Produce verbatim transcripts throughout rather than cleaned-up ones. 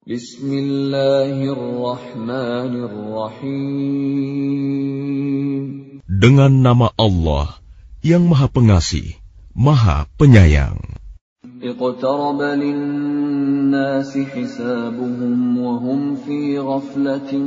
Bismillahirrahmanirrahim. Dengan nama Allah yang Maha Pengasih, Maha Penyayang. Iqtaraba lin-nasi hisabuhum wa hum fi ghaflatin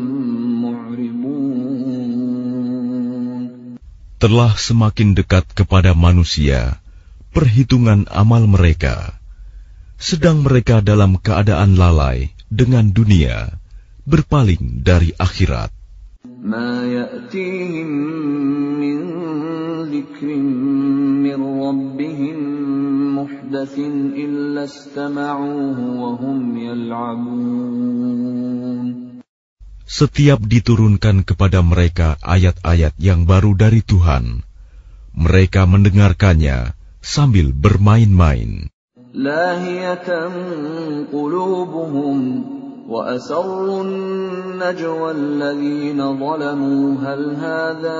mu'ridun. Telah semakin dekat kepada manusia perhitungan amal mereka, sedang mereka dalam keadaan lalai dengan dunia, berpaling dari akhirat. Ma ya'tihim min dzikrin min rabbihim muhdatsin illa istama'uhu wa hum yal'abun. Setiap diturunkan kepada mereka ayat-ayat yang baru dari Tuhan, mereka mendengarkannya sambil bermain-main. Lahiyatan qulubuhum wa asarrun najwa alladhina zalamu hal hadha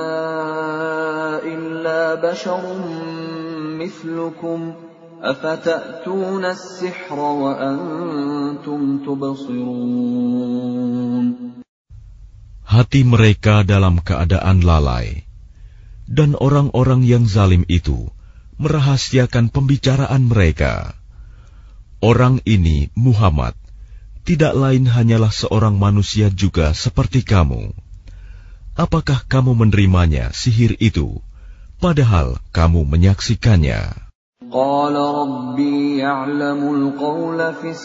illa basharun mithlukum afata'tuna as-sihra wa antum tubsirun. Hati mereka dalam keadaan lalai, dan orang-orang yang zalim itu merahasiakan pembicaraan mereka. Orang ini, Muhammad, tidak lain hanyalah seorang manusia juga seperti kamu. Apakah kamu menerimanya sihir itu, padahal kamu menyaksikannya? Qala Rabbi ya'lamul qawla fis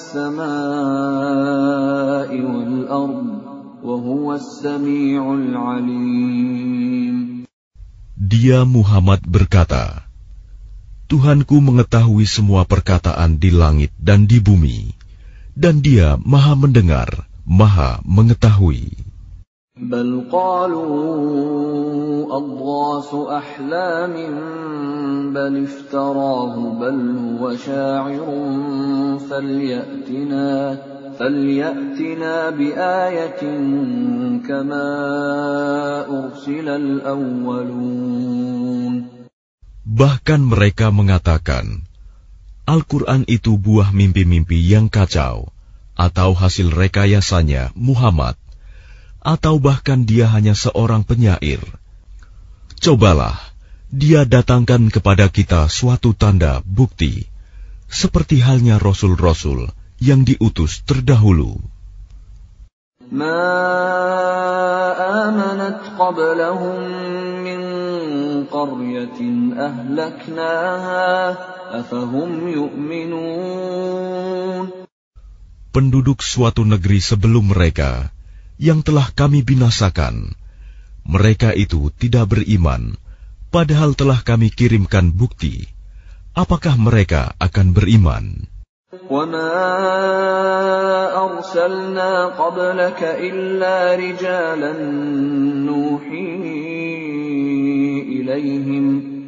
samaa'i wal ard, wa huwas sami'ul 'alim. Dia Muhammad berkata, Tuhanku mengetahui semua perkataan di langit dan di bumi, dan Dia Maha mendengar, Maha mengetahui. Bal qalu adghasu ahlamin bal iftarahu bal huwa sya'irun falyatina falyatina biayatin kama ursilal awwalun. Bahkan mereka mengatakan, Al-Quran itu buah mimpi-mimpi yang kacau, atau hasil rekayasanya Muhammad, atau bahkan dia hanya seorang penyair. Cobalah, dia datangkan kepada kita suatu tanda bukti, seperti halnya Rasul-Rasul yang diutus terdahulu. Ma amanat qablahum min qaryatin ahlaknaha afahum yu'minun. Penduduk suatu negeri sebelum mereka yang telah kami binasakan, mereka itu tidak beriman, padahal telah kami kirimkan bukti. Apakah mereka akan beriman? وَمَا أَرْسَلْنَا قَبْلَكَ إِلَّا رِجَالًا نُوحِي إِلَيْهِمْ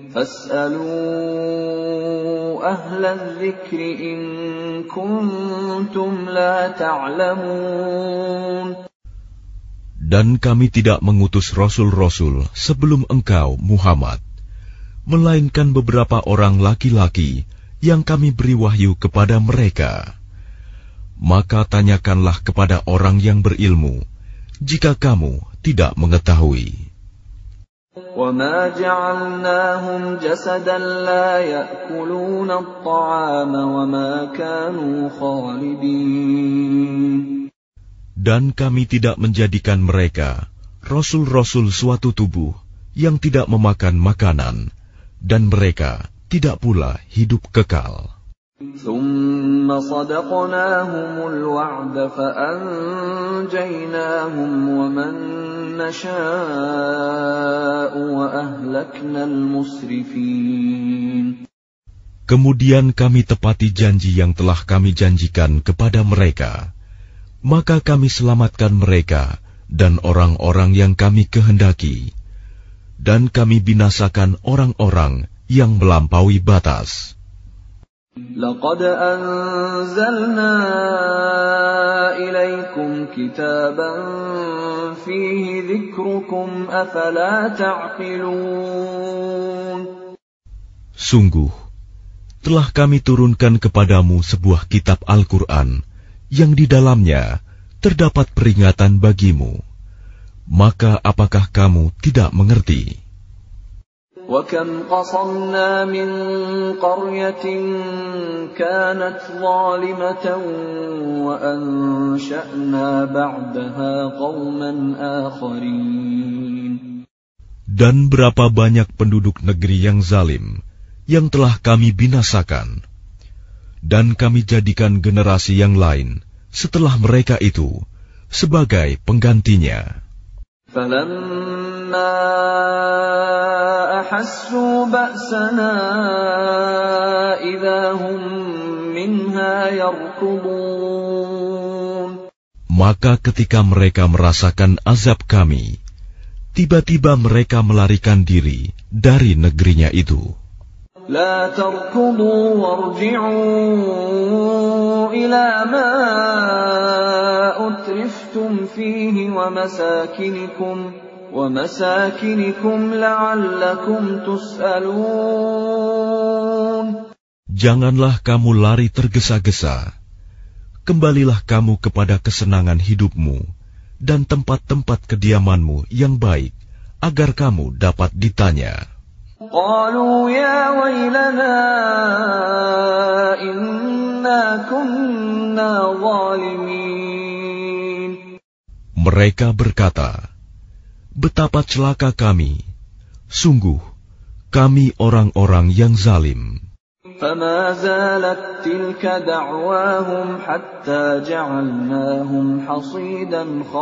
فَاسْأَلُوا أَهْلَ الذِّكْرِ إِن كُنتُمْ لَا تَعْلَمُونَ. Dan kami tidak mengutus rasul-rasul sebelum engkau, Muhammad, melainkan beberapa orang laki-laki yang kami beri wahyu kepada mereka. Maka tanyakanlah kepada orang yang berilmu, jika kamu tidak mengetahui. وَمَا جَعَلْنَاهُمْ جَسَدًا لَا يَأْكُلُونَ الطَّعَامَ وَمَا كَانُوا خَالِدِينَ. Dan kami tidak menjadikan mereka rasul-rasul suatu tubuh yang tidak memakan makanan, dan mereka tidak pula hidup kekal. ثُمَّ صَدَقْنَاهُمُ الْوَعْدَ فَأَنْجَيْنَاهُمْ وَمَنْ نَشَاءُ وَأَهْلَكْنَا الْمُسْرِفِينَ. Kemudian kami tepati janji yang telah kami janjikan kepada mereka, maka kami selamatkan mereka dan orang-orang yang kami kehendaki, dan kami binasakan orang-orang yang melampaui batas. لَقَدْ أَنزَلْنَا إِلَيْكُمْ كِتَابًا فِيهِ ذِكْرُكُمْ أَفَلَا تَعْقِلُونَ. Sungguh, telah kami turunkan kepadamu sebuah kitab Al-Quran yang di dalamnya terdapat peringatan bagimu. Maka apakah kamu tidak mengerti? وَكَمْ قَصَمْنَا مِنْ قَرْيَةٍ كَانَتْ ظَالِمَةً وَأَنْشَأْنَا بَعْدَهَا قَوْمًا آخَرِينَ. Dan berapa banyak penduduk negeri yang zalim yang telah kami binasakan, dan kami jadikan generasi yang lain setelah mereka itu sebagai penggantinya. فَلَمَّا أَحَسُّوا بَأْسَنَا إِذَا هُمْ مِنْهَا يَرْكُضُونَ. Maka ketika mereka merasakan azab kami, tiba-tiba mereka melarikan diri dari negerinya itu. لا تركضوا وارجعوا إلى ما أترفتم فيه ومساكنكم ومساكنكم لعلكم تسألون. Janganlah kamu lari tergesa-gesa. Kembalilah kamu kepada kesenangan hidupmu dan tempat-tempat kediamanmu yang baik, agar kamu dapat ditanya. قالوا يا ويلنا إنا كنا ظالمين. Mereka berkata, betapa celaka kami, sungguh kami orang-orang yang zalim. فما زالت تلك دعواهم حتى جعلناهم حصيدا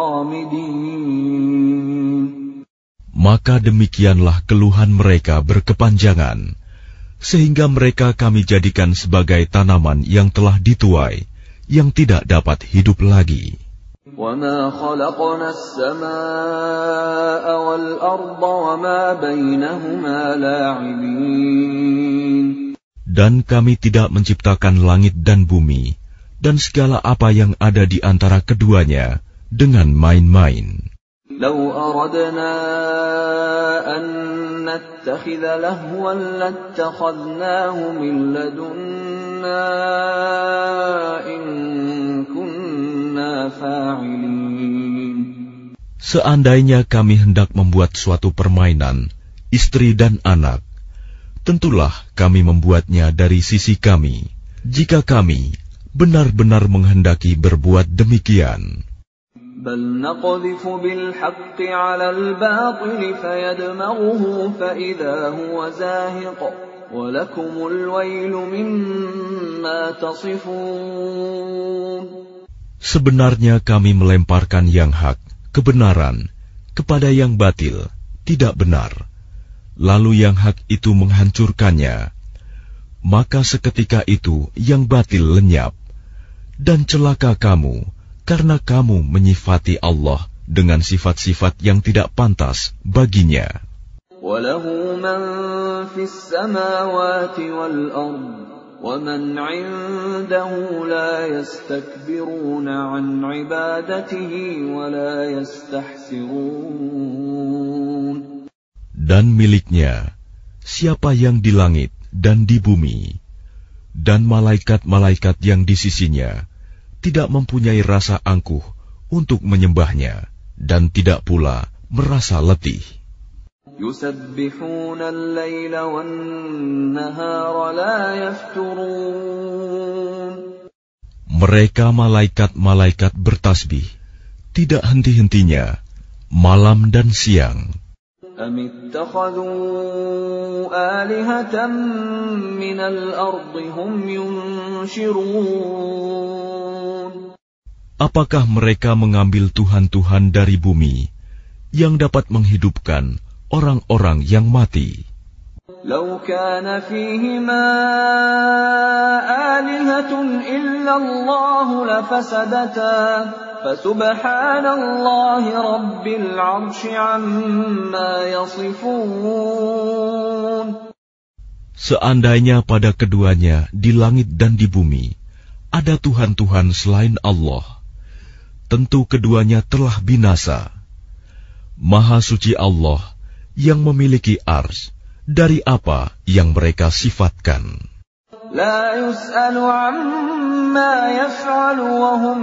خامدين. Maka demikianlah keluhan mereka berkepanjangan, sehingga mereka kami jadikan sebagai tanaman yang telah dituai, yang tidak dapat hidup lagi. وَمَا خَلَقْنَا السَّمَاءَ وَالْأَرْضَ وَمَا بَيْنَهُمَا لَاعِبِينَ. Dan kami tidak menciptakan langit dan bumi, dan segala apa yang ada di antara keduanya, dengan main-main. لو أردنا أن نتخذ لهوا لاتخذناه من لدنا إن كنا فاعلين. Seandainya kami hendak membuat suatu permainan, istri dan anak, tentulah kami membuatnya dari sisi kami, jika kami benar-benar menghendaki berbuat demikian. بل نقذف بالحق على الباطل فيدمغه فإذا هو زاهق ولكم الويل مما تصفون. Sebenarnya kami melemparkan yang hak, kebenaran, kepada yang batil, tidak benar. Lalu yang hak itu menghancurkannya. Maka seketika itu yang batil lenyap. Dan celaka kamu, karena kamu menyifati Allah dengan sifat-sifat yang tidak pantas baginya. وَلَهُ مَنْ فِي السَّمَاوَاتِ وَالْأَرْضِ وَمَنْ عِنْدَهُ لَا يَسْتَكْبِرُونَ عَنْ عِبَادَتِهِ وَلَا يَسْتَحْسِرُونَ. Dan miliknya siapa yang di langit dan di bumi, dan malaikat-malaikat yang di sisinya tidak mempunyai rasa angkuh untuk menyembahnya, dan tidak pula merasa letih. يُسَبِّحُونَ اللَّيْلَ وَالنَّهَارَ لَا يَفْتُرُونَ. Mereka malaikat-malaikat bertasbih, tidak henti-hentinya, malam dan siang. أَمِ اتَّخَذُوا آلِهَةً مِّنَ الْأَرْضِ هُمْ يُنشِرُونَ. Apakah mereka mengambil tuhan-tuhan dari bumi yang dapat menghidupkan orang-orang yang mati? لو كان فيهما آلهة إلا الله لفسدتا فسبحان الله رب العرش عما يصفون. Seandainya pada keduanya di langit dan di bumi ada Tuhan-Tuhan selain Allah, tentu keduanya telah binasa. Maha suci Allah yang memiliki ars dari apa yang mereka sifatkan. لا يسأل عما يفعل وهم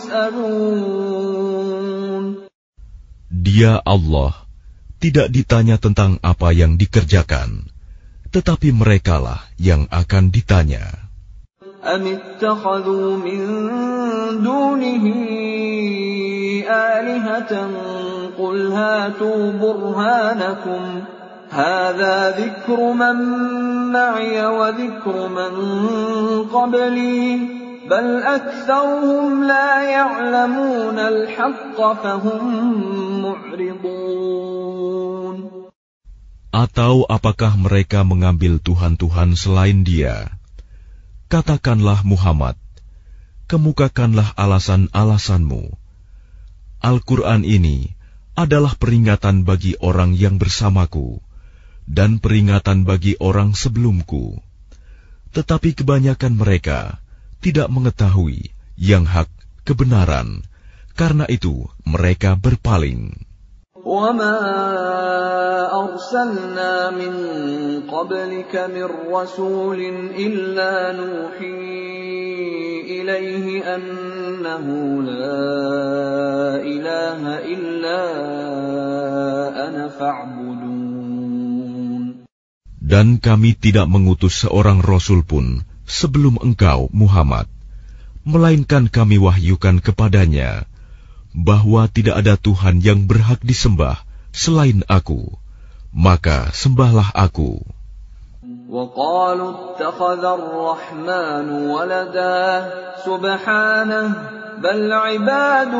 يسألون. Dia Allah tidak ditanya tentang apa yang dikerjakan, tetapi merekalah yang akan ditanya. أم اتخذوا من دونه آلهة قل هاتوا برهانكم هذا ذكر من معي وذكر من قبلي بل أكثرهم لا يعلمون الحق فهم معرضون. Atau apakah mereka mengambil Tuhan-Tuhan selain Dia? Katakanlah Muhammad, kemukakanlah alasan-alasanmu. Al-Quran ini adalah peringatan bagi orang yang bersamaku dan peringatan bagi orang sebelumku. Tetapi kebanyakan mereka tidak mengetahui yang hak kebenaran, karena itu mereka berpaling. وَمَا أَرْسَلْنَا مِن قَبْلِكَ مِن رَّسُولٍ إِلَّا نُوحِي إِلَيْهِ أَنَّهُ لَا إِلَٰهَ إِلَّا أَنَا فَاعْبُدُونِ. Dan kami tidak mengutus seorang rasul pun sebelum engkau, Muhammad, melainkan kami wahyukan kepadanya bahwa tidak ada Tuhan yang berhak disembah selain Aku, maka sembahlah Aku. وَقَالُوا اتَّخَذَ الرَّحْمَنُ وَلَدًا سُبْحَانَهُ بَلْ عِبَادٌ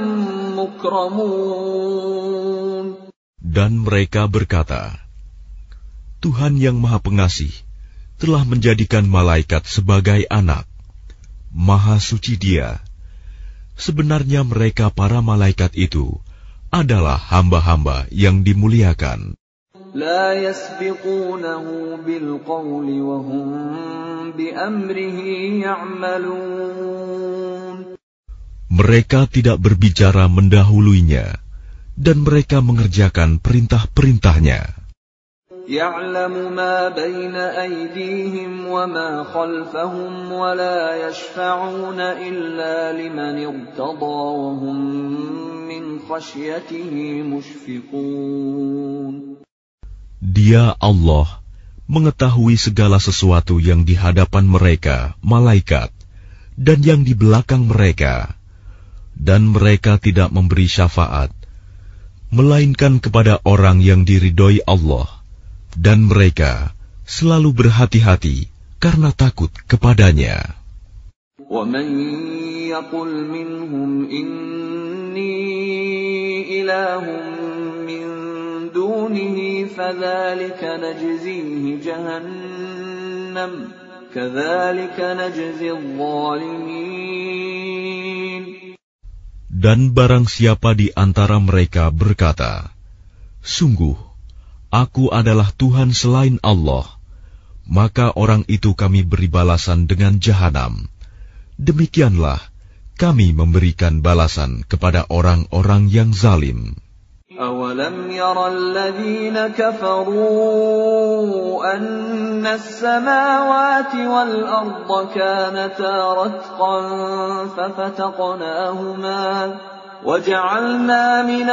مُكْرَمُونَ. Dan mereka berkata, Tuhan yang Maha Pengasih telah menjadikan malaikat sebagai anak. Maha suci Dia. Sebenarnya mereka para malaikat itu adalah hamba-hamba yang dimuliakan. لا يسبقونه بالقول وهم بأمره يعملون. Mereka tidak berbicara mendahuluinya, dan mereka mengerjakan perintah-perintahnya. يعلم ما بين أيديهم وما خلفهم ولا يشفعون إلا لمن ارتضى وهم من خشيته مشفقون. Dia Allah mengetahui segala sesuatu yang di hadapan mereka, malaikat, dan yang di belakang mereka, dan mereka tidak memberi syafaat, melainkan kepada orang yang diridhoi Allah. Dan mereka selalu berhati-hati karena takut kepadanya. وَمَنْ يَقُلْ مِنْهُمْ إِنِّي إِلَٰهٌ مِّن دُونِهِ فَذَلِكَ نَجْزِيهِ جَهَنَّمَ كَذَلِكَ نَجْزِي الظَّالِمِينَ. Dan barang siapa di antara mereka berkata, sungguh, Aku adalah Tuhan selain Allah, maka orang itu kami beri balasan dengan jahanam. Demikianlah kami memberikan balasan kepada orang-orang yang zalim. أَوَلَمْ يَرَ الَّذِينَ كَفَرُوا أَنَّ السَّمَاوَاتِ وَالْأَرْضَ كَانَتَا رَتْقًا فَفَتَقْنَاهُمَا وَجَعَلْنَا مِنَ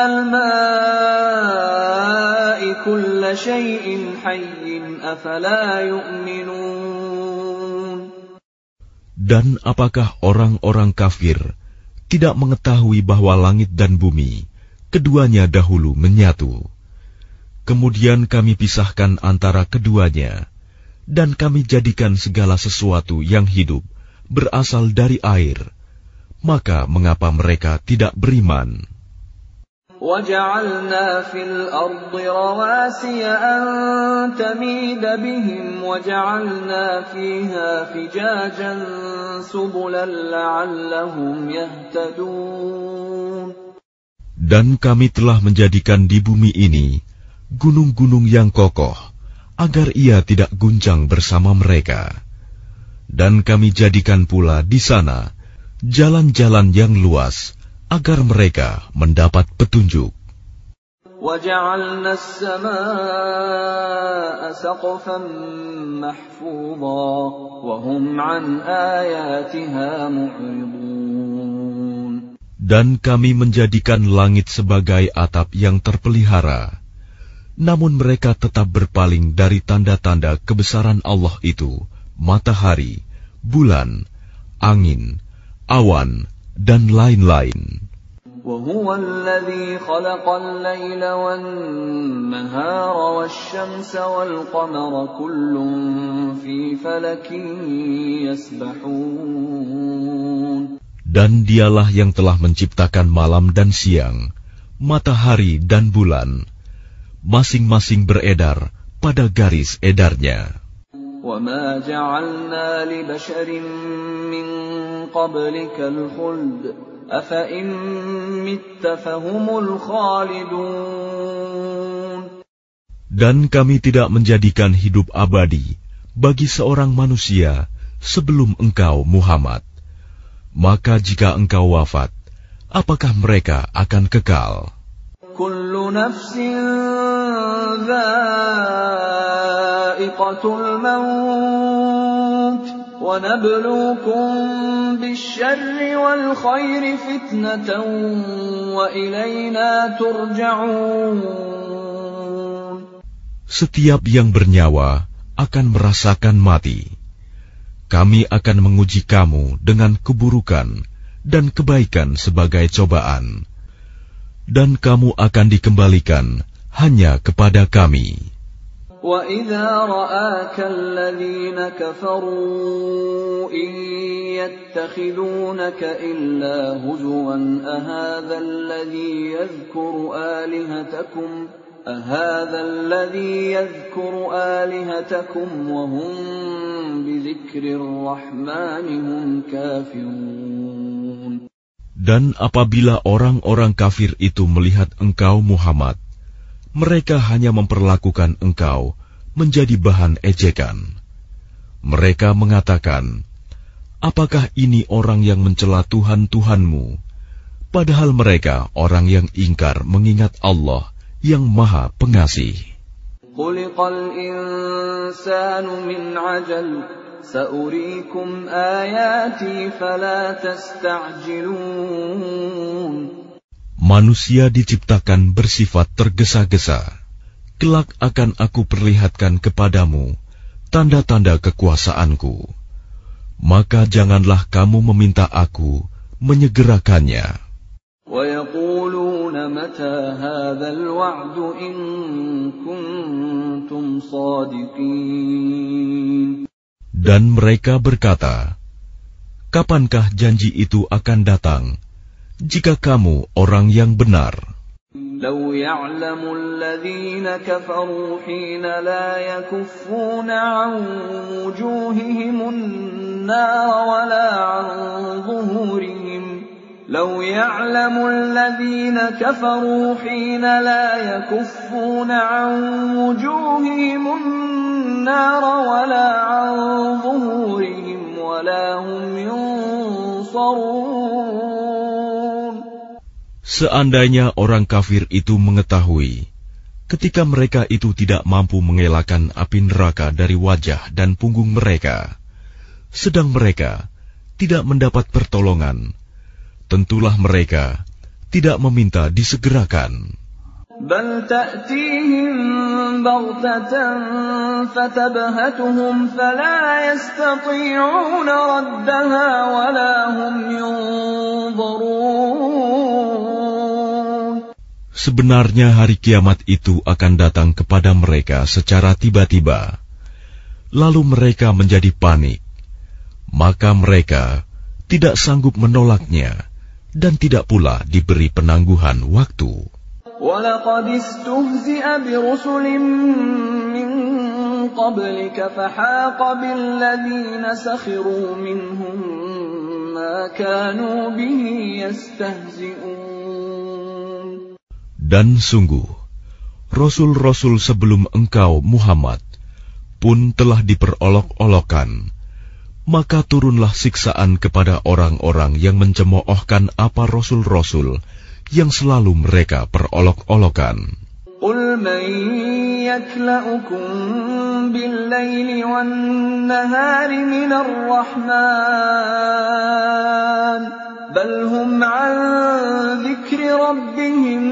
الْمَاءِ كُلَّ شَيْءٍ حَيٍّ أَفَلَا يُؤْمِنُونَ. Dan apakah orang-orang kafir tidak mengetahui bahwa langit dan bumi keduanya dahulu menyatu? Kemudian kami pisahkan antara keduanya, dan kami jadikan segala sesuatu yang hidup berasal dari air. Maka mengapa mereka tidak beriman? وَجَعَلْنَا فِي الْأَرْضِ رَوَاسِيَ أَن تَمِيدَ بِهِمْ وَجَعَلْنَا فِيهَا فِجَاجًا سُبُلًا لَعَلَّهُمْ يَهْتَدُونَ. Dan kami telah menjadikan di bumi ini gunung-gunung yang kokoh, agar ia tidak guncang bersama mereka. Dan kami jadikan pula di sana jalan-jalan yang luas, agar mereka mendapat petunjuk. وَجَعَلْنَا السَّمَاءَ سَقْفًا مَحْفُوظًا وَهُمْ عَنْ آيَاتِهَا مُعْرِضُونَ. Dan kami menjadikan langit sebagai atap yang terpelihara, namun mereka tetap berpaling dari tanda-tanda kebesaran Allah itu, matahari, bulan, angin, awan, dan lain-lain. وَهُوَ الَّذِي خَلَقَ اللَّيْلَ وَالنَّهَارَ وَالشَّمْسَ وَالْقَمَرَ كُلٌّ فِي فَلَكٍ يَسْبَحُونَ. Dan dialah yang telah menciptakan malam dan siang, matahari dan bulan, masing-masing beredar pada garis edarnya. وَمَا جَعَلْنَا لِبَشَرٍ مِّن قَبْلِكَ الْخُلْدَ أَفَإِن مِّتَّ فَهُمُ الْخَالِدُونَ. Dan kami tidak menjadikan hidup abadi bagi seorang manusia sebelum engkau, Muhammad. Maka jika engkau wafat, apakah mereka akan kekal? Kullu nafsin dha'iqatul maut wa nabluukum bisyarri wal khairi fitnatan wa ilayna turja'un. Setiap yang bernyawa akan merasakan mati. Kami akan menguji kamu dengan keburukan dan kebaikan sebagai cobaan, dan kamu akan dikembalikan hanya kepada kami. وَإِذَا رَآكَ الَّذِينَ كَفَرُوا إِن يَتَّخِذُونَكَ إِلَّا هُزُوًا أَهَذَا الَّذِي يَذْكُرُ آلِهَتَكُمْ أَهَذَا الَّذِي يَذْكُرُ آلِهَتَكُمْ وَهُمْ بِذِكْرِ الرَّحْمَنِ هُمْ كَافِرُونَ. Dan apabila orang-orang kafir itu melihat engkau, Muhammad, mereka hanya memperlakukan engkau menjadi bahan ejekan. Mereka mengatakan, apakah ini orang yang mencela Tuhan-Tuhanmu? Padahal mereka orang yang ingkar mengingat Allah yang Maha Pengasih. Khuliqal insanu min ajal, sa'uriikum ayati fala tasta'jilun. Manusia diciptakan bersifat tergesa-gesa. Kelak akan aku perlihatkan kepadamu tanda-tanda kekuasaanku. Maka janganlah kamu meminta aku menyegerakannya. وَيَقُولُونَ مَتَى هَذَا الْوَعْدُ إِن كُنتُمْ صَادِقِينَ. Dan mereka berkata, kapankah janji itu akan datang, jika kamu orang yang benar? لَوْ يَعْلَمُ الَّذِينَ كَفَرُوا حِينَ لَا يَكُفُّونَ عَنْ وُجُوهِهِمُ النَّارَ وَلَا عَنْ ظُهُورِهِمْ لو يعلم الذين كفروا حين لا يكفون عن وجوههم النار ولا عن ظهورهم ولا هم ينصرون. Seandainya orang kafir itu mengetahui, ketika mereka itu tidak mampu mengelakkan api neraka dari wajah dan punggung mereka, sedang mereka tidak mendapat pertolongan, tentulah mereka tidak meminta disegerakan. Bal ta'tihim baghtatan fatabhatuhum fala yastati'una raddaha wala hum yunzarun. Sebenarnya hari kiamat itu akan datang kepada mereka secara tiba-tiba, lalu mereka menjadi panik, maka mereka tidak sanggup menolaknya dan tidak pula diberi penangguhan waktu. وَلَقَدِ اسْتُهْزِئَ بِرُسُلٍ مِّن قَبْلِكَ فَحَاقَ بِالَّذِينَ سَخِرُوا مِنْهُم مَّا كَانُوا بِهِ يَسْتَهْزِئُونَ. Dan sungguh, Rasul-Rasul sebelum engkau, Muhammad, pun telah diperolok-olokkan. Maka turunlah siksaan kepada orang-orang yang mencemoohkan apa Rasul-Rasul yang selalu mereka perolok-olokan. قل من يكلأكم بالليل والنهار من الرحمن بل هم عن ذكر ربهم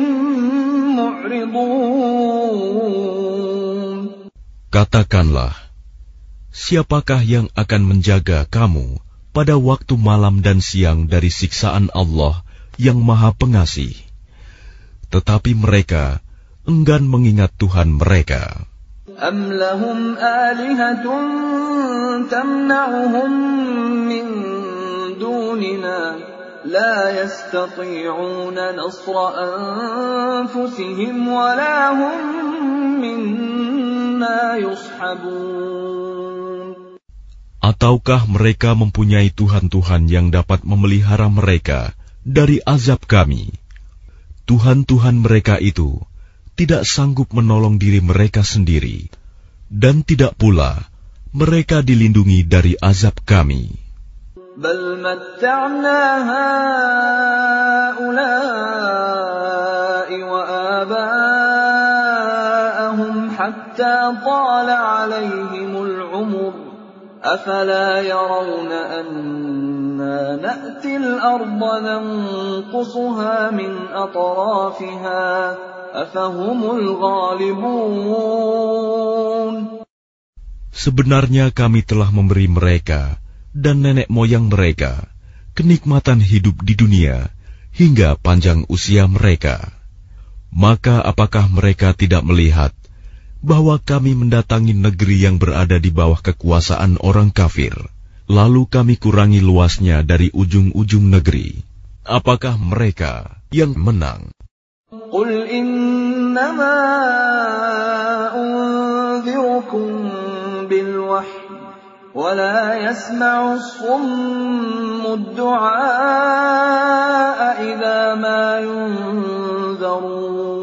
معرضون. Katakanlah, siapakah yang akan menjaga kamu pada waktu malam dan siang dari siksaan Allah yang Maha Pengasih? Tetapi mereka enggan mengingat Tuhan mereka. Am lahum alihatun tamna'uhum min dunina la yastati'una nasra anfusihim wa la hum minna yushabun. Ataukah mereka mempunyai Tuhan-Tuhan yang dapat memelihara mereka dari azab kami? Tuhan-Tuhan mereka itu tidak sanggup menolong diri mereka sendiri, dan tidak pula mereka dilindungi dari azab kami. Bal matta'na ha'ula'i wa aba'ahum hatta tala 'alaihimul 'umur. أفلا يرون أنا نأتي الأرض ننقصها من أطرافها أفهم الغالبون. Sebenarnya kami telah memberi mereka dan nenek moyang mereka kenikmatan hidup di dunia hingga panjang usia mereka. Maka apakah mereka tidak melihat bahwa kami mendatangi negeri yang berada di bawah kekuasaan orang kafir, lalu kami kurangi luasnya dari ujung-ujung negeri? Apakah mereka yang menang? Qul innama unzirukum bil wahyi wa la yasma'u as-summu ad-du'a idza ma yunzarun.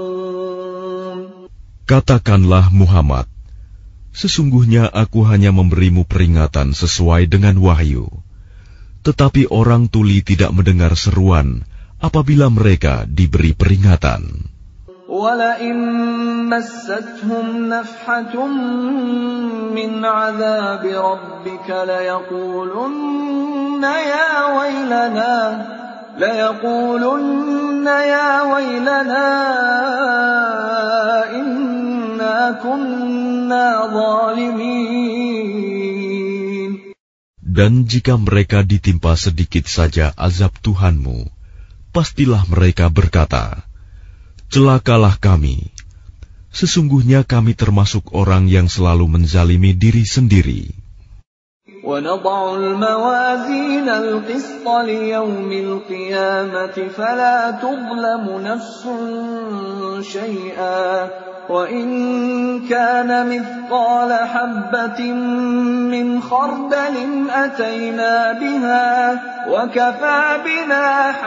Katakanlah Muhammad, sesungguhnya aku hanya memberimu peringatan sesuai dengan wahyu. Tetapi orang tuli tidak mendengar seruan apabila mereka diberi peringatan. وَلَئِن مَّسَّتْهُمْ نَفْحَةٌ مِّنْ عَذَابِ رَبِّكَ لَيَقُولُنَّ يَا وَيْلَنَا لَيَقُولُنَّ يَا وَيْلَنَا إِنَّا كُنَّا ظَالِمِينَ. Dan jika mereka ditimpa sedikit saja azab Tuhanmu, pastilah mereka berkata, celakalah kami. Sesungguhnya kami termasuk orang yang selalu menzalimi diri sendiri. وَنَضَعُ الْمَوَازِينَ الْقِسْطَ لِيَوْمِ الْقِيَامَةِ فَلَا تُظْلَمُ نَفْسٌ شَيْئًا وَإِنْ كَانَ مِثْقَالَ حَبَّةٍ مِّنْ خَرْدَلٍ أَتَيْنَا بِهَا وَكَفَى بِنَا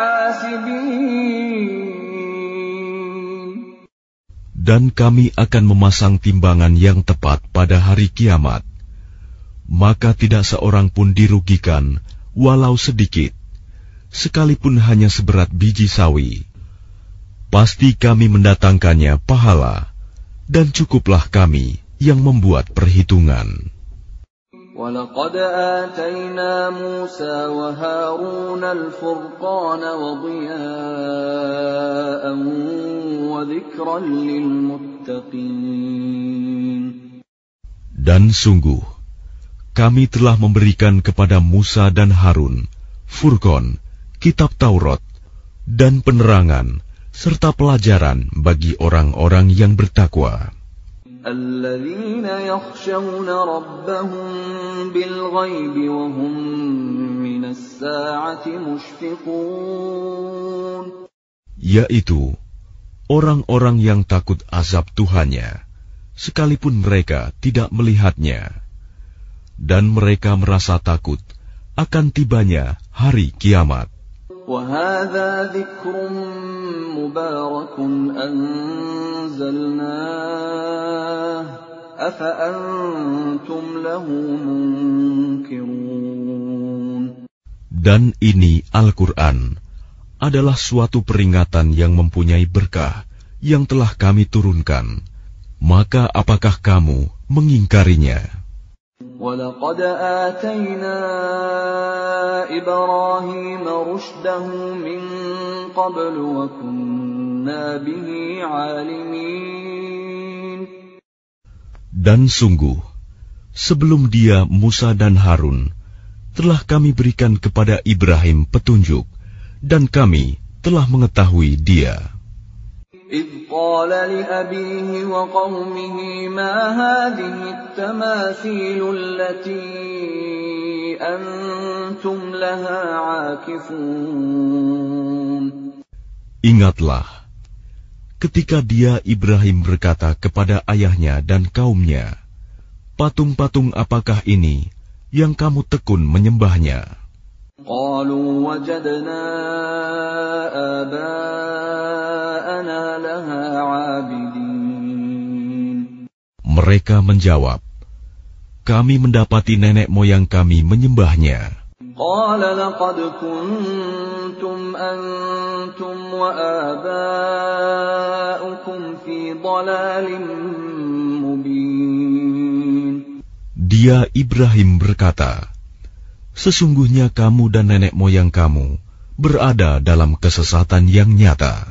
حَاسِبِينَ. Dan kami akan memasang timbangan yang tepat pada hari kiamat. Maka tidak seorang pun dirugikan, walau sedikit, sekalipun hanya seberat biji sawi. Pasti kami mendatangkannya pahala, dan cukuplah kami yang membuat perhitungan. وَلَقَدْ آتَيْنَا مُوسَى وَهَارُونَ الْفُرْقَانَ وَضِيَاءً وَذِكْرًا لِلْمُتَّقِينَ. Dan sungguh, kami telah memberikan kepada Musa dan Harun Furqan, kitab Taurat, dan penerangan, serta pelajaran bagi orang-orang yang bertakwa. Alladzina yakhshawna rabbahum bil ghaibi wa hum minas sa'ati mushfiqun. Yaitu orang-orang yang takut azab Tuhannya, sekalipun mereka tidak melihatnya, dan mereka merasa takut akan tibanya hari kiamat. وَهَذَا ذِكْرٌ مُبَارَكٌ أَنزَلْنَاهُ أَفَأَنْتُمْ لَهُ مُنْكِرُونَ. Dan ini Al-Quran adalah suatu peringatan yang mempunyai berkah yang telah kami turunkan, maka apakah kamu mengingkarinya? وَلَقَدْ آتَيْنَا إِبْرَاهِيمَ رُشْدَهُ مِنْ قَبْلُ وَكُنَّا بِهِ عَالِمِينَ. Dan sungguh, sebelum dia Musa dan Harun, telah kami berikan kepada Ibrahim petunjuk, dan kami telah mengetahui dia. إِذْ قَالَ لِأَبِيهِ وَقَوْمِهِ مَا هَٰذِهِ التَّمَاثِيلُ الَّتِي أَنتُمْ لَهَا عَاكِفُونَ. Ingatlah, ketika dia Ibrahim berkata kepada ayahnya dan kaumnya, patung-patung apakah ini yang kamu tekun menyembahnya? قَالُوا وَجَدْنَا آبَاءَنَا لَهَا عَابِدِينَ. Mereka menjawab, kami mendapati nenek moyang kami menyembahnya. قَالَ لَقَدْ كُنْتُمْ أَنْتُمْ وَآبَاؤُكُمْ فِي ضَلَالٍ مُبِينٍ. Dia Ibrahim berkata, sesungguhnya kamu dan nenek moyang kamu berada dalam kesesatan yang nyata.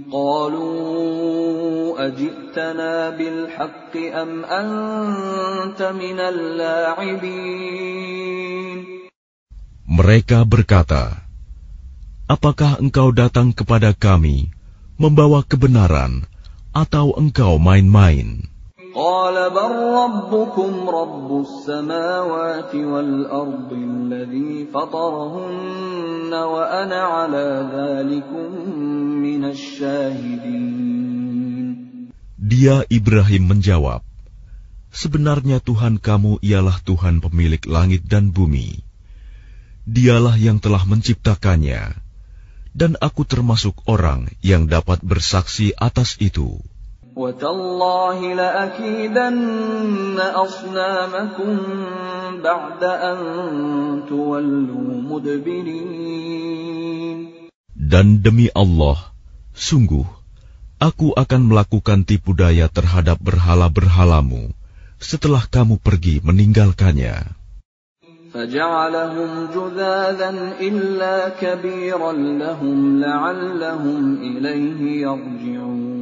قَالُوا أَجِئْتَنَا بِالْحَقِّ أَمْ أَنْتَ مِنَ اللَّاعِبِينَ. Mereka berkata, apakah engkau datang kepada kami membawa kebenaran atau engkau main-main? قَالَ بَلْ رَبُّكُمْ رَبُّ السَّمَاوَاتِ وَالْأَرْضِ الَّذِي فَطَرَهُنَّ وَأَنَا عَلَى ذَلِكُمْ مِنَ الشَّاهِدِينَ. Dia Ibrahim menjawab, sebenarnya Tuhan kamu ialah Tuhan pemilik langit dan bumi. Dialah yang telah menciptakannya, dan aku termasuk orang yang dapat bersaksi atas itu. وَتَاللَّهِ لَأَكِيدَنَّ أَصْنَامَكُمْ بَعْدَ أَن تُوَلُّوا مُدْبِرِينَ. Dan demi Allah, sungguh, aku akan melakukan tipu daya terhadap berhala-berhalamu setelah kamu pergi meninggalkannya. فَجَعَلَهُمْ جُذَاذًا إِلَّا كَبِيرًا لَهُمْ لَعَلَّهُمْ إِلَيْهِ يَرْجِعُونَ.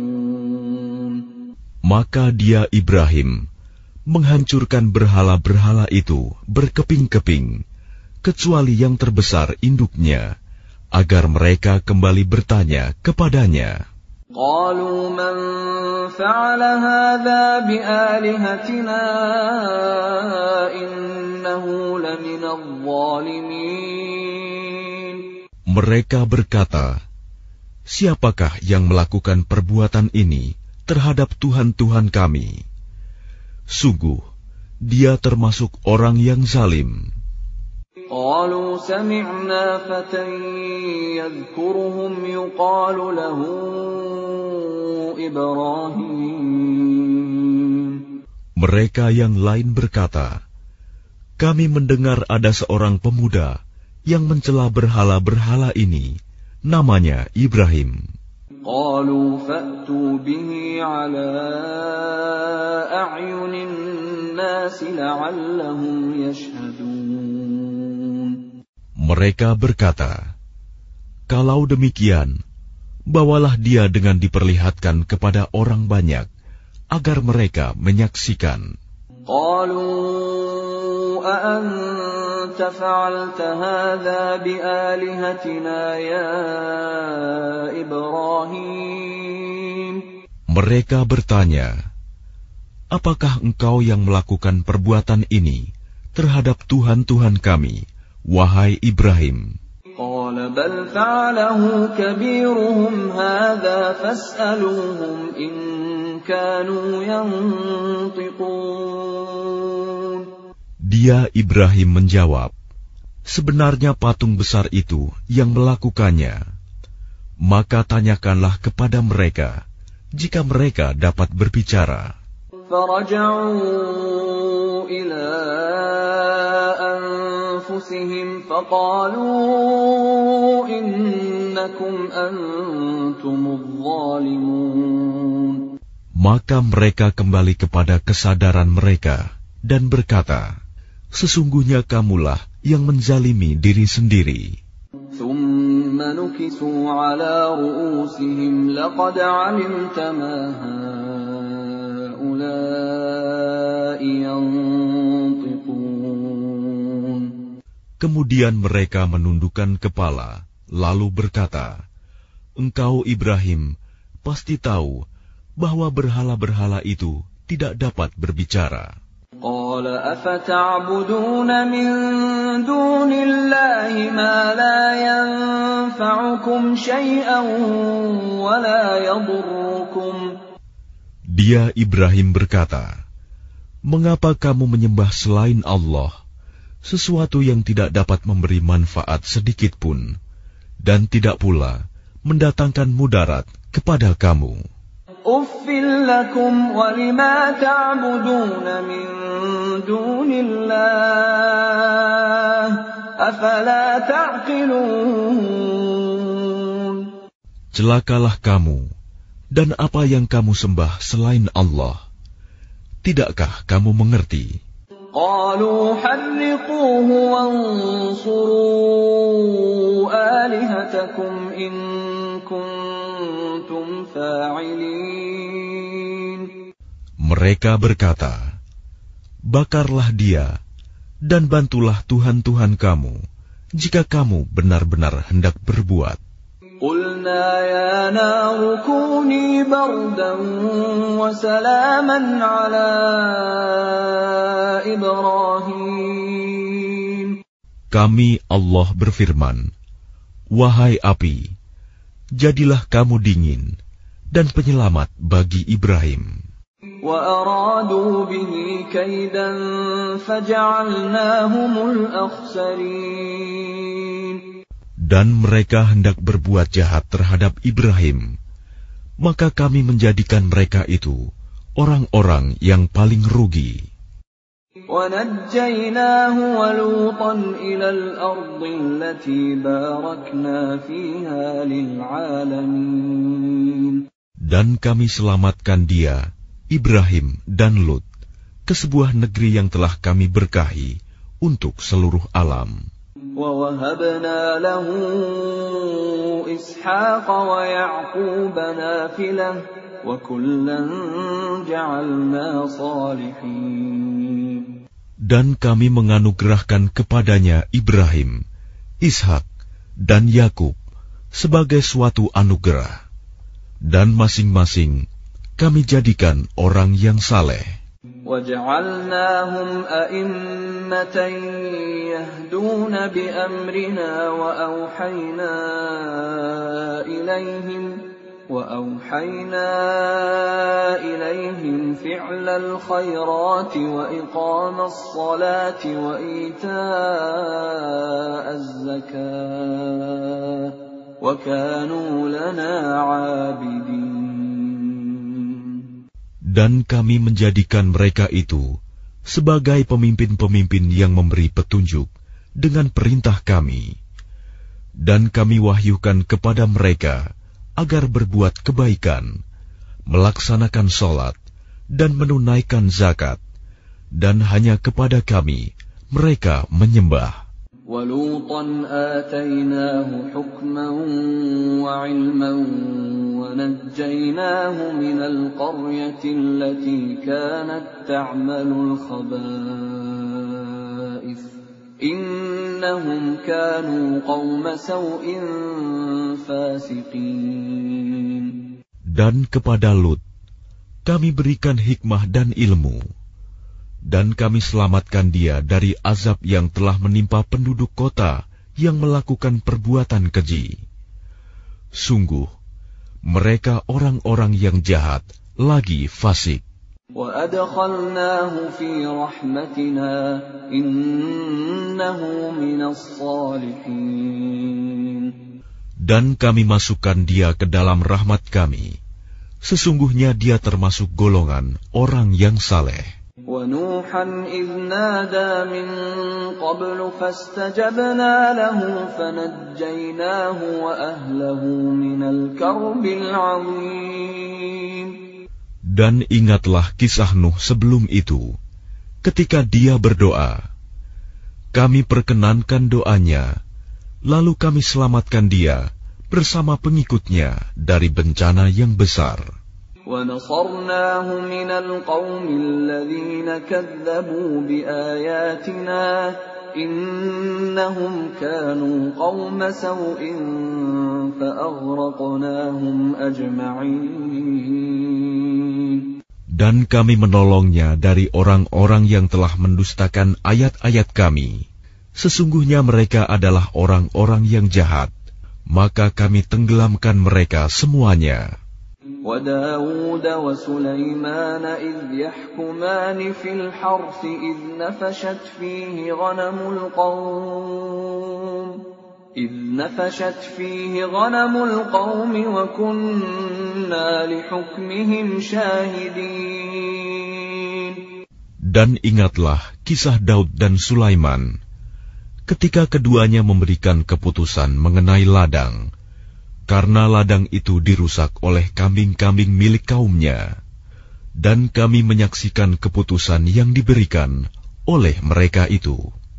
Maka dia Ibrahim menghancurkan berhala-berhala itu berkeping-keping, kecuali yang terbesar induknya, agar mereka kembali bertanya kepadanya. قَالُوا مَنْ فَعَلَ هَذَا بِآلِهَتِنَا إِنَّهُ لَمِنَ الظَّالِمِينَ. Mereka berkata, siapakah yang melakukan perbuatan ini terhadap Tuhan-Tuhan kami? Sungguh, dia termasuk orang yang zalim. قالوا سمعنا فتى يذكرهم يقال له إبراهيم. Mereka yang lain berkata, kami mendengar ada seorang pemuda yang mencela berhala-berhala ini, namanya Ibrahim. قالوا فأتوا به على أعين الناس لعلهم يشهدون. Mereka berkata, kalau demikian, bawalah dia dengan diperlihatkan kepada orang banyak, agar mereka menyaksikan. قالوا أأنت فعلت هذا بآلهتنا يا إبراهيم. Mereka bertanya, apakah engkau yang melakukan perbuatan ini terhadap Tuhan-Tuhan kami, wahai Ibrahim? قال بل فعله كبيرهم هذا فاسألوهم إن كانوا ينطقون. Dia Ibrahim menjawab, sebenarnya patung besar itu yang melakukannya. Maka tanyakanlah kepada mereka, jika mereka dapat berbicara. فرجعوا إلى أنفسهم فقالوا إنكم أنتم الظالمون. Maka mereka kembali kepada kesadaran mereka dan berkata, sesungguhnya kamulah yang menzalimi diri sendiri. ثم نكسوا على رؤوسهم لقد علمت ما هؤلاء ينطقون. Kemudian mereka menundukkan kepala, lalu berkata, engkau Ibrahim pasti tahu bahwa berhala-berhala itu tidak dapat berbicara. قال أفتعبدون من دون الله ما لا ينفعكم شيئا ولا يضركم. Dia Ibrahim berkata, mengapa kamu menyembah selain Allah sesuatu yang tidak dapat memberi manfaat sedikit pun dan tidak pula mendatangkan mudarat kepada kamu? أُفٍّ لَكُمْ وَلِمَا تَعْبُدُونَ مِن دُونِ اللَّهِ أَفَلَا تَعْقِلُونَ. Celakalah kamu dan apa yang kamu sembah selain Allah. Tidakkah kamu mengerti? قَالُوا حَرِّقُوهُ وَانصُرُوا آلِهَتَكُمْ إِن كُنتُمْ فَاعِلِينَ. Mereka berkata, bakarlah dia dan bantulah Tuhan-Tuhan kamu jika kamu benar-benar hendak berbuat. قُلْنَا يَا نَارُ كُونِي بَرْدًا وَسَلَامًا عَلَى إِبْرَاهِيمَ. Kami Allah berfirman, wahai api, jadilah kamu dingin dan penyelamat bagi Ibrahim. وَأَرَادُوا بِهِ كَيْدًا فَجَعَلْنَاهُمُ الْأَخْسَرِينَ. Dan mereka hendak berbuat jahat terhadap Ibrahim, maka kami menjadikan mereka itu orang-orang yang paling rugi. وَنَجَّيْنَاهُ وَلُوطًا إِلَى الْأَرْضِ الَّتِي بَارَكْنَا فِيهَا لِلْعَالَمِينَ. Dan kami selamatkan dia, Ibrahim dan Lut, ke sebuah negeri yang telah kami berkahi untuk seluruh alam. وَوَهَبْنَا لَهُ إِسْحَاقَ وَيَعْقُوبَ نَافِلَةً وَكُلًّا جَعَلْنَا صَالِحِينَ. Dan kami menganugerahkan kepadanya Ibrahim, Ishak, dan Yakub sebagai suatu anugerah, dan masing-masing kami jadikan orang yang saleh. وَجَعَلْنَاهُمْ أَئِمَّةً يَهْدُونَ بِأَمْرِنَا وَأَوْحَيْنَا إِلَيْهِمْ وَأَوْحَيْنَا إِلَيْهِمْ فِعْلَ الْخَيْرَاتِ وَإِقَامَ الصَّلَاةِ وَإِيتَاءَ الزَّكَاةِ وَكَانُوا لَنَا عَابِدِينَ. Dan kami menjadikan mereka itu sebagai pemimpin-pemimpin yang memberi petunjuk dengan perintah kami. Dan kami wahyukan kepada mereka agar berbuat kebaikan, melaksanakan sholat, dan menunaikan zakat. Dan hanya kepada kami mereka menyembah. وَلُوطًا آتَيْنَاهُ حُكْمًا وَعِلْمًا وَنَجَّيْنَاهُ مِنَ الْقَرْيَةِ الَّتِي كَانَتْ تَعْمَلُ الْخَبَائِثَ إِنَّهُمْ كَانُوا قَوْمَ سَوْءٍ فَاسِقِينَ. Dan kepada Lut kami berikan hikmah dan ilmu, dan kami selamatkan dia dari azab yang telah menimpa penduduk kota yang melakukan perbuatan keji. Sungguh, mereka orang-orang yang jahat lagi fasik. وَأَدْخَلْنَاهُ فِي رَحْمَتِنَا إِنَّهُ مِنَ الصَّالِحِينَ. Dan kami masukkan dia ke dalam rahmat kami. Sesungguhnya dia termasuk golongan orang yang saleh. وَنُوحًا إِذْ نَادَى مِن قَبْلُ فَاسْتَجَبْنَا لَهُ فَنَجَّيْنَاهُ وَأَهْلَهُ مِنَ الْكَرْبِ الْعَظِيمِ. Dan ingatlah kisah Nuh sebelum itu, ketika dia berdoa. Kami perkenankan doanya, lalu kami selamatkan dia bersama pengikutnya dari bencana yang besar. وَنَصَرْنَاهُ مِنَ الْقَوْمِ الَّذِينَ كَذَّبُوا بِآيَاتِنَا إِنَّهُمْ كَانُوا قَوْمَ سَوْءٍ فَأَغْرَقْنَاهُمْ أَجْمَعِينَ. Dan kami menolongnya dari orang-orang yang telah mendustakan ayat-ayat kami. Sesungguhnya mereka adalah orang-orang yang jahat, maka kami tenggelamkan mereka semuanya. وَدَاوُودَ وَسُلَيْمَانَ إِذْ يَحْكُمَانِ فِي الْحَرْثِ إِذْ نَفَشَتْ فِيهِ غَنَمُ الْقَوْمِ إِذْ نَفَشَتْ فِيهِ غَنَمُ الْقَوْمِ وَكُنَّا لِحُكْمِهِمْ شَاهِدِينَ. Dan ingatlah kisah Daud dan Sulaiman, ketika keduanya memberikan keputusan mengenai ladang, karena ladang itu dirusak oleh kambing-kambing milik kaumnya, dan kami menyaksikan keputusan yang diberikan oleh mereka itu.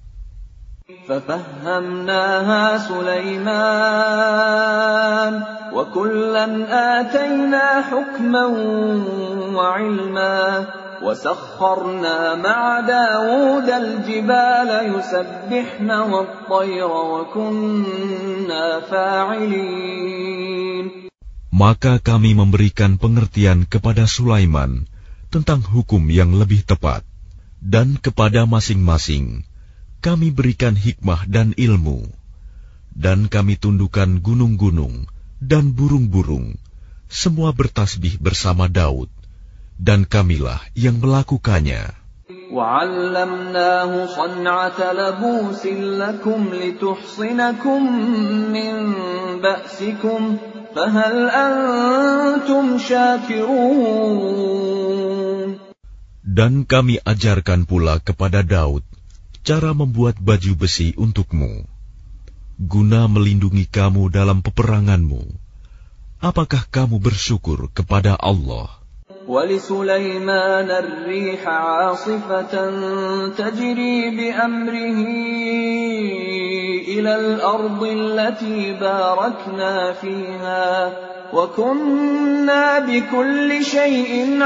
فَفَهَّمْنَاهَا سُلَيْمَانَ وَكُلًّا آتَيْنَا حُكْمًا وَعِلْمًا وَسَخَّرْنَا مَعَ دَاوُودَ الْجِبَالَ يُسَبِّحْنَ وَالطَّيْرَ وَكُنَّا فَاعِلِينَ. Maka kami memberikan pengertian kepada Sulaiman tentang hukum yang lebih tepat, dan kepada masing-masing kami berikan hikmah dan ilmu, dan kami tundukkan gunung-gunung dan burung-burung, semua bertasbih bersama Daud, dan kamilah yang melakukannya. وَعَلَّمْنَاهُ صَنْعَةَ لَبُوسٍ لَكُمْ لِتُحْصِنَكُمْ مِنْ بَأْسِكُمْ فَهَلْ أَنْتُمْ شَاكِرُونَ. Dan kami ajarkan pula kepada Daud cara membuat baju besi untukmu, guna melindungi kamu dalam peperanganmu. Apakah kamu bersyukur kepada Allah? وَلِسُلَيْمَانَ الرِّيحَ عَاصِفَةً تَجْرِي بِأَمْرِهِ إِلَى الْأَرْضِ الَّتِي بَارَكْنَا فِيهَا وَكُنَّا بِكُلِّ شَيْءٍ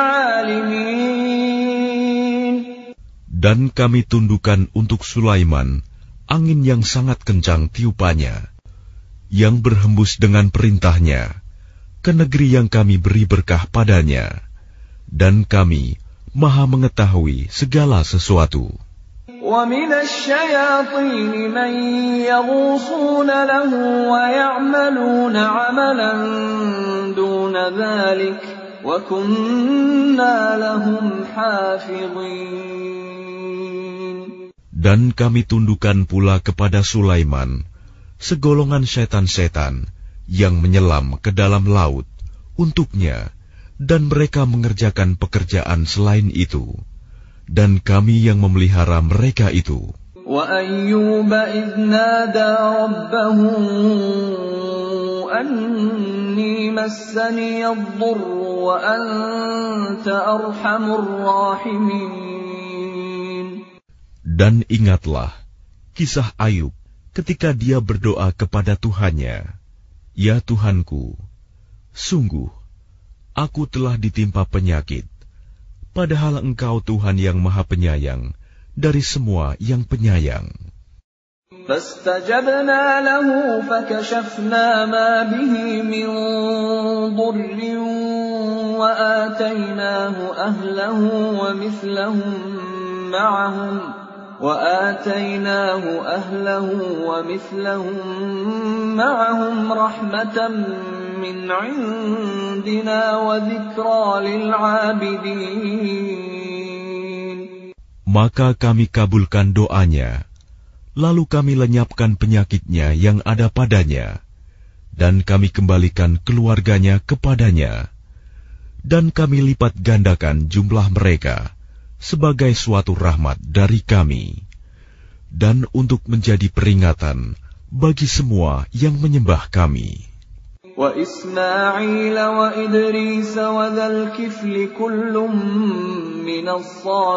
عَالِمِينَ. Dan kami tundukkan untuk Sulaiman angin yang sangat kencang tiupannya, yang berhembus dengan perintahnya ke negeri yang kami beri berkah padanya, dan kami maha mengetahui segala sesuatu. وَمِنَ الشَّيَاطِينِ مَن يَغُوصُونَ لَهُ وَيَعْمَلُونَ عَمَلًا دُونَ ذَلِكَ وَكُنَّا لَهُمْ حَافِظِينَ. Dan kami tundukkan pula kepada Sulaiman segolongan setan-setan yang menyelam ke dalam laut untuknya, dan mereka mengerjakan pekerjaan selain itu, dan kami yang memelihara mereka itu. وَأَيُّوبَ إِذْ نَادَى رَبَّهُ أَنِّي مَسَّنِيَ الضُّرُّ وَأَنْتَ أَرْحَمُ الرَّاحِمِينَ. Dan ingatlah kisah Ayub ketika dia berdoa kepada Tuhannya, "Ya Tuhanku, sungguh aku telah ditimpa penyakit, padahal Engkau Tuhan yang Maha Penyayang dari semua yang penyayang." فَاسْتَجَبْنَا لَهُ فَكَشَفْنَا مَا بِهِ مِنْ ضُرٍّ وَآتَيْنَاهُ أَهْلَهُ وَمِثْلَهُمْ مَعَهُمْ وَآتَيْنَاهُ أَهْلَهُ وَمِثْلَهُمْ مَعَهُمْ رَحْمَةً مِنْ عِنْدِنَا وَذِكْرَى لِلْعَابِدِينَ. Maka kami kabulkan doanya, lalu kami lenyapkan penyakitnya yang ada padanya, dan kami kembalikan keluarganya kepadanya, dan kami lipat gandakan jumlah mereka sebagai suatu rahmat dari kami, dan untuk menjadi peringatan bagi semua yang menyembah kami. Wa Ismail wa Idris wa dzal kifli kullum minas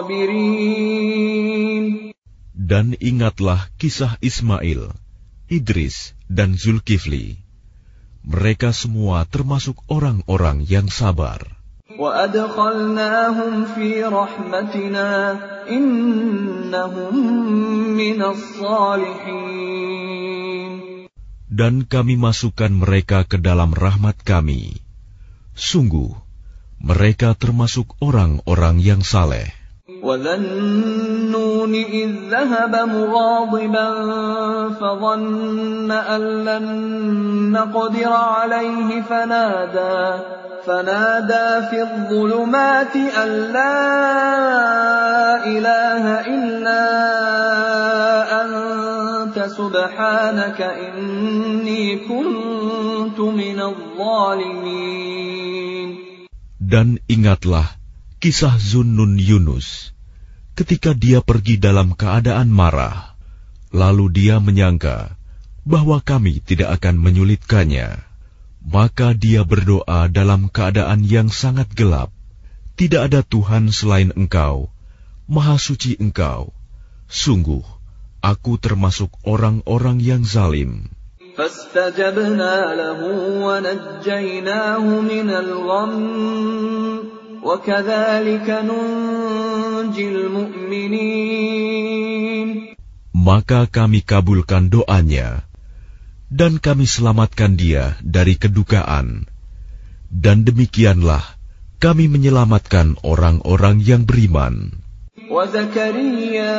sabirin. Dan ingatlah kisah Ismail, Idris, dan Zulkifli. Mereka semua termasuk orang-orang yang sabar. وَأَدْخَلْنَاهُمْ فِي رَحْمَتِنَا إِنَّهُمْ مِنَ الصَّالِحِينَ. Dan kami masukkan mereka ke dalam rahmat kami. Sungguh, mereka termasuk orang-orang yang saleh. وَذَا النُّونِ إِذ ذَهَبَ مُغَاضِبًا فَظَنَّ أَن لَّن نَّقْدِرَ عَلَيْهِ فَنَادَى فَنَادَى فِي الظُّلُمَاتِ أَن لَّا إِلَٰهَ إِلَّا أَنتَ سُبْحَانَكَ إِنِّي كُنتُ مِنَ الظَّالِمِينَ. Dan ingatlah kisah Zunnun Yunus, ketika dia pergi dalam keadaan marah, lalu dia menyangka bahwa kami tidak akan menyulitkannya. Maka dia berdoa dalam keadaan yang sangat gelap. Tidak ada Tuhan selain Engkau, Maha Suci Engkau. Sungguh, aku termasuk orang-orang yang zalim. فَاسْتَجَبْنَا لَهُ وَنَجَّيْنَاهُ مِنَ الْغَمِّ وَكَذَلِكَ نُنْجِي الْمُؤْمِنِينَ. Maka kami kabulkan doanya, dan kami selamatkan dia dari kedukaan. Dan demikianlah kami menyelamatkan orang-orang yang beriman. وَزَكَرِيَّا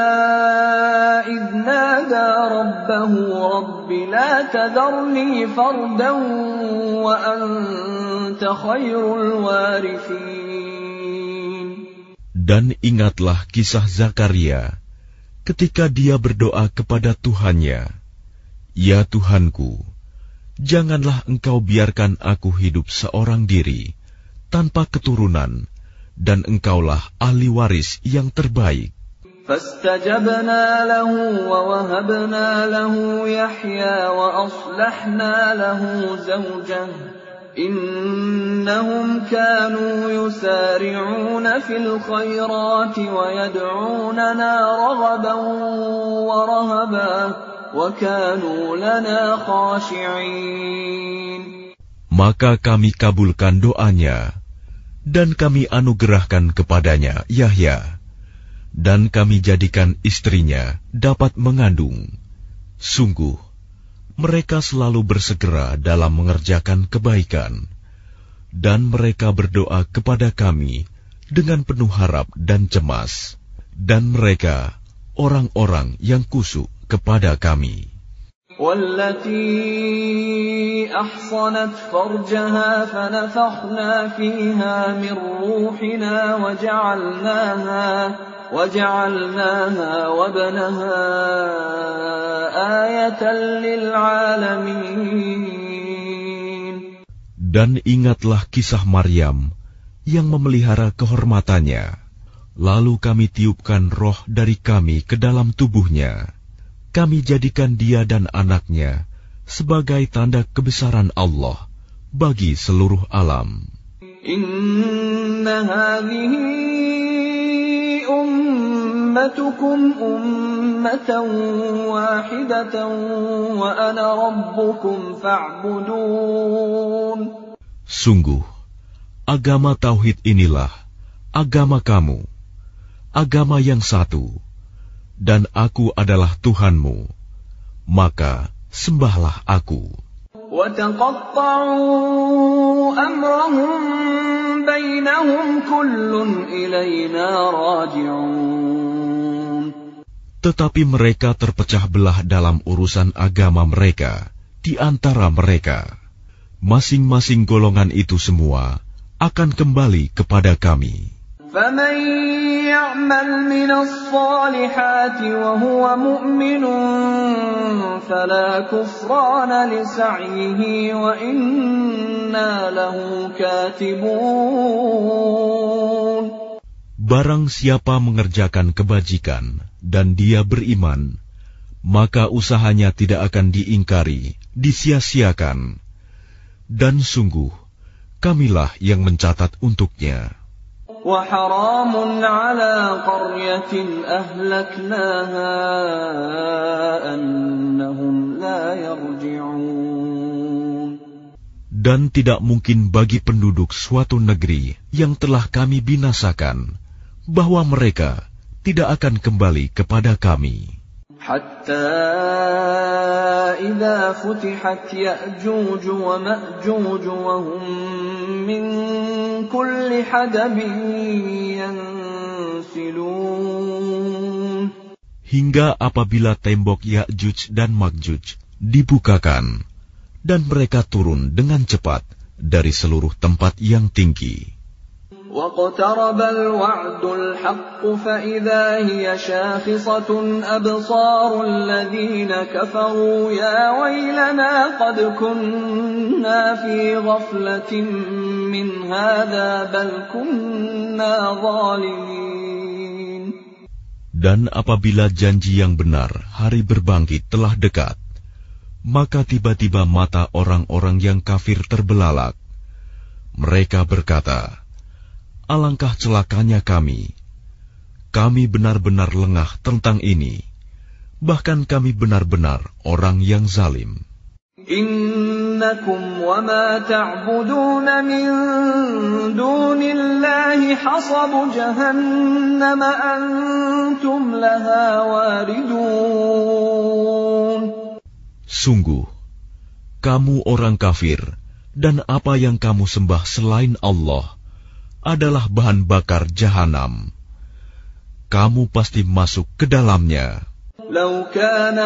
إِذْ نَادَى رَبَّهُ رَبِّ لَا تَذَرْنِي فَرْدًا وَأَنْتَ خَيْرُ الْوَارِثِينَ. Dan ingatlah kisah Zakaria ketika dia berdoa kepada Tuhannya, "Ya Tuhanku, janganlah Engkau biarkan aku hidup seorang diri tanpa keturunan, dan Engkaulah ahli waris yang terbaik." فَاسْتَجَبْنَا لَهُ وَوَهَبْنَا لَهُ يَحْيَىٰ وَأَصْلَحْنَا لَهُ زَوْجَهُ إِنَّهُمْ كَانُوا يُسَارِعُونَ فِي الْخَيْرَاتِ وَيَدْعُونَنَا رَغَبًا وَرَهَبًا وَكَانُوا لَنَا خَاشِعِينَ. Maka kami kabulkan doanya, dan kami anugerahkan kepadanya Yahya, dan kami jadikan istrinya dapat mengandung. Sungguh, mereka selalu bersegera dalam mengerjakan kebaikan, dan mereka berdoa kepada kami dengan penuh harap dan cemas, dan mereka orang-orang yang kusuk kepada kami. وَالَّتِي أَحْصَنَتْ فَرْجَهَا فَنَفَخْنَا فِيهَا مِنْ رُوحِنَا وَجَعَلْنَاهَا وَجَعَلْنَاهَا وَابْنَهَا آيَةً لِلْعَالَمِينَ. Dan ingatlah kisah Maryam yang memelihara kehormatannya. Lalu kami tiupkan roh dari kami ke dalam tubuhnya. Kami jadikan dia dan anaknya sebagai tanda kebesaran Allah bagi seluruh alam. Inna hadhihi ummatukum ummatan wahidatan wa ana rabbukum fa'budun. Sungguh, agama tauhid inilah agama kamu, agama yang satu, dan aku adalah Tuhanmu, maka sembahlah aku. وَتَقَطَّعُوا أَمْرَهُمْ بَيْنَهُمْ كُلٌّ إِلَيْنَا رَاجِعُونَ. Tetapi mereka terpecah belah dalam urusan agama mereka di antara mereka. Masing-masing golongan itu semua akan kembali kepada kami. فَمَن يَعْمَلْ مِنَ الصَّالِحَاتِ وَهُوَ مُؤْمِنٌ فَلَا كُفْرَانَ لِسَعْيِهِ وَإِنَّا لَهُ كَاتِبُونَ. Barang siapa mengerjakan kebajikan dan dia beriman, maka usahanya tidak akan diingkari, disia-siakan. Dan sungguh, kamilah yang mencatat untuknya. وَحَرَامٌ عَلَى قَرْيَةٍ أَهْلَكْنَاهَا أَنَّهُمْ لَا يَرْجِعُونَ. Dan tidak mungkin bagi penduduk suatu negeri yang telah kami binasakan, bahwa mereka tidak akan kembali kepada kami. حَتَّى إِذَا فُتِحَتْ يَأْجُوجُ وَمَأْجُوجُ وَهُمْ مِنْ كُلِّ حَدَبٍ يَنْسِلُونَ. Hingga apabila tembok Ya'juj dan Ma'juj dibukakan, dan mereka turun dengan cepat dari seluruh tempat yang tinggi. وَاقْتَرَبَ الْوَعْدُ الْحَقُّ فَإِذَا هِيَ شَاخِصَةٌ أَبْصَارُ الَّذِينَ كَفَرُوا يَا وَيْلَنَا قَدْ كُنَّا فِي غَفْلَةٍ مِّنْ هَذَا بَلْ كُنَّا ظَالِمِينَ. Dan apabila janji yang benar, hari berbangkit telah dekat, maka tiba-tiba mata orang-orang yang kafir terbelalak. Mereka berkata, alangkah celakanya kami. Kami benar-benar lengah tentang ini. Bahkan kami benar-benar orang yang zalim. Innakum wa ma ta'budun min dunillahi hasabu jahannam antum laha waridun. Sungguh, kamu orang kafir dan apa yang kamu sembah selain Allah adalah bahan bakar jahanam. Kamu pasti masuk ke dalamnya. Lau kana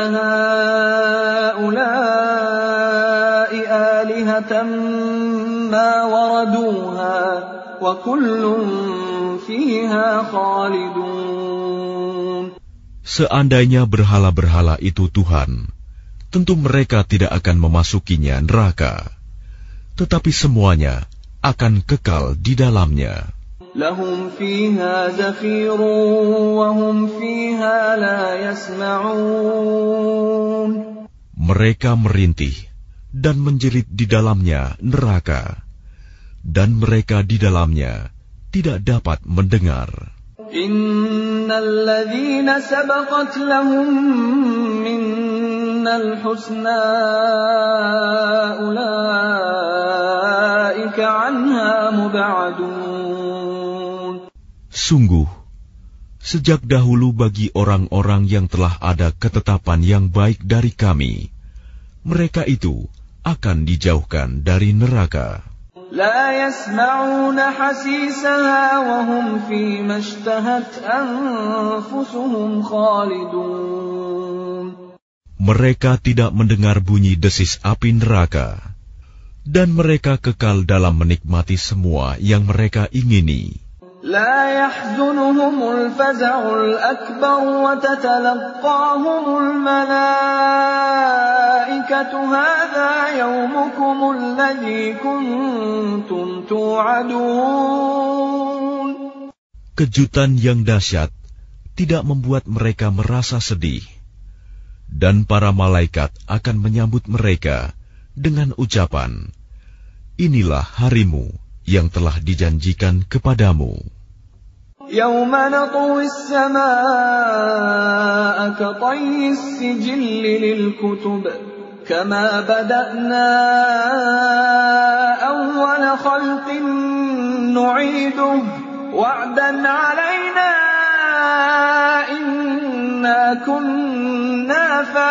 haula'i alihatan ma waraduha wa kullun fiha khalidun. Seandainya berhala-berhala itu Tuhan, tentu mereka tidak akan memasukinya neraka. Tetapi semuanya akan kekal di dalamnya. Lahum fiha zafirun wa hum fiha la yasma'un. Mereka merintih dan menjerit di dalamnya neraka, dan mereka di dalamnya tidak dapat mendengar. Innal ladzina sabaqat lahum minnal husna ulaika anha mub'adun. Sungguh, sejak dahulu bagi orang-orang yang telah ada ketetapan yang baik dari kami, mereka itu akan dijauhkan dari neraka. La yasma'una hasisaha wa hum fi mashtahat anfusuhum khalidun. Mereka tidak mendengar bunyi desis api neraka, dan mereka kekal dalam menikmati semua yang mereka ingini. La yahzunuhumul faza'ul akbar wa tatalaqahumul malaikatu hadha yawmukumul ladzi kuntum tu'adun. Kejutan yang dahsyat tidak membuat mereka merasa sedih, dan para malaikat akan menyambut mereka dengan ucapan, inilah harimu yang telah dijanjikan kepadamu. Yawma natwi as-samaa'a katayyi as-sijilli lil-kutub kama bada'na awwala khalqin nu'iduhu wa'dan 'alaina inna kunna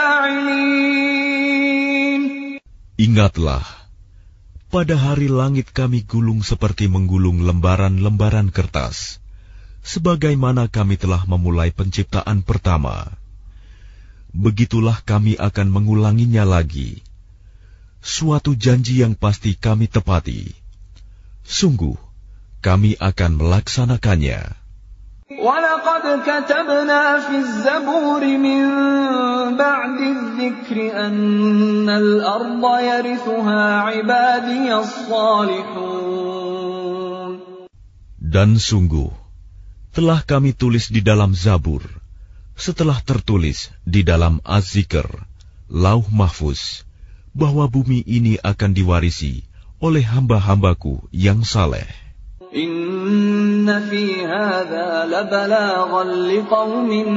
fa'ilin. Ingatlah, pada hari langit kami gulung seperti menggulung lembaran-lembaran kertas, sebagaimana kami telah memulai penciptaan pertama. Begitulah kami akan mengulanginya lagi. Suatu janji yang pasti kami tepati. Sungguh, kami akan melaksanakannya. وَلَقَدْ كَتَبْنَا فِي الزَّبُورِ مِنْ بَعْدِ الذِّكْرِ أَنَّ الْأَرْضَ يَرِثُهَا عِبَادِيَ الصَّالِحُونَ. Dan sungguh, telah kami tulis di dalam Zabur, setelah tertulis di dalam Az-Zikr, Lauh Mahfuz, bahwa bumi ini akan diwarisi oleh hamba-hambaku yang saleh. Inna fi hadza labalaghan liqaumin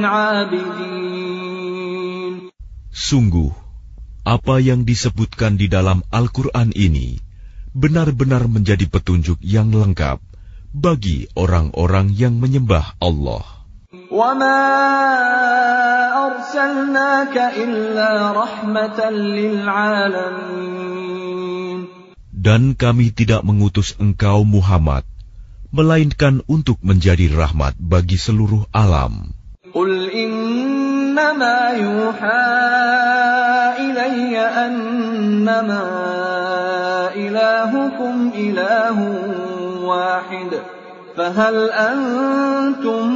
'abidin. Sungguh, apa yang disebutkan di dalam Al-Quran ini benar-benar menjadi petunjuk yang lengkap bagi orang-orang yang menyembah Allah. وَمَا أَرْسَلْنَاكَ إِلَّا رَحْمَةً لِلْعَالَمِينَ. Dan kami tidak mengutus engkau Muhammad, melainkan untuk menjadi rahmat bagi seluruh alam. قُلْ إِنَّمَا يُوحَى إِلَيَّ أَنَّمَا إِلَٰهُكُمْ إِلَٰهٌ وَاحِدٌ فَهَلْ أَنْتُمْ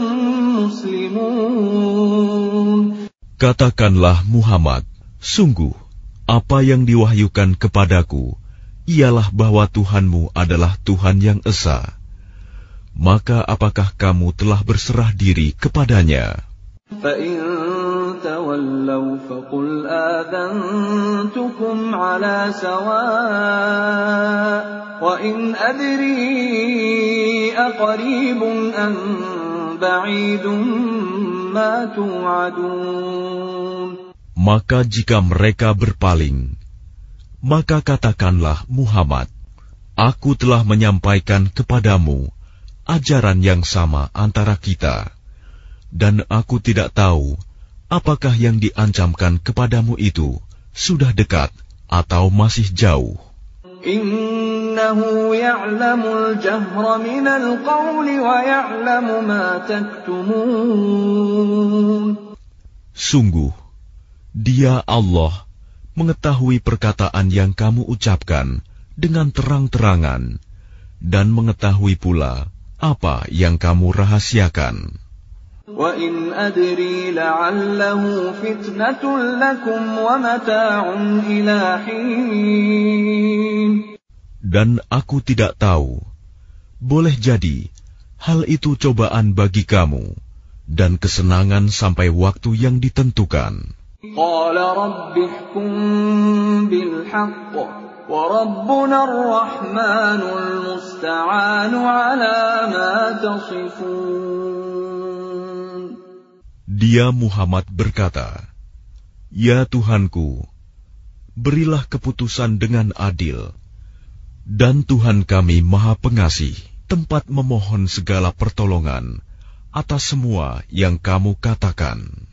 مُسْلِمُونَ. Katakanlah Muhammad, sungguh apa yang diwahyukan kepadaku ialah bahwa Tuhanmu adalah Tuhan yang esa. Maka apakah kamu telah berserah diri kepadanya? فَإِن تَوَلَّوْا فَقُلْ آذَنْتُكُمْ عَلَى سَوَاءٍ وَإِنْ أَدْرِي أَقَرِيبٌ أَمْ بَعِيدٌ مَا تُوعَدُونَ. Maka jika mereka berpaling, maka katakanlah Muhammad, aku telah menyampaikan kepadamu ajaran yang sama antara kita, dan aku tidak tahu apakah yang diancamkan kepadamu itu sudah dekat atau masih jauh. Innahu ya'lamul jahra minal qawli wa ya'lamu ma taktumun. Sungguh, Dia Allah mengetahui perkataan yang kamu ucapkan dengan terang-terangan dan mengetahui pula apa yang kamu rahasiakan. وَإِنْ أَدْرِي لَعَلَّهُ فِتْنَةٌ لَكُمْ وَمَتَاعٌ إِلَى حِينٍ. Dan aku tidak tahu, boleh jadi hal itu cobaan bagi kamu dan kesenangan sampai waktu yang ditentukan. قَالَ رَبِّ احْكُم بِالْحَقِّ وَرَبُّنَا الرَّحْمَنُ الْمُسْتَعَانُ عَلَى مَا تَصِفُونَ. Dia Muhammad berkata, Ya Tuhanku, berilah keputusan dengan adil, dan Tuhan kami Maha Pengasih, tempat memohon segala pertolongan atas semua yang kamu katakan.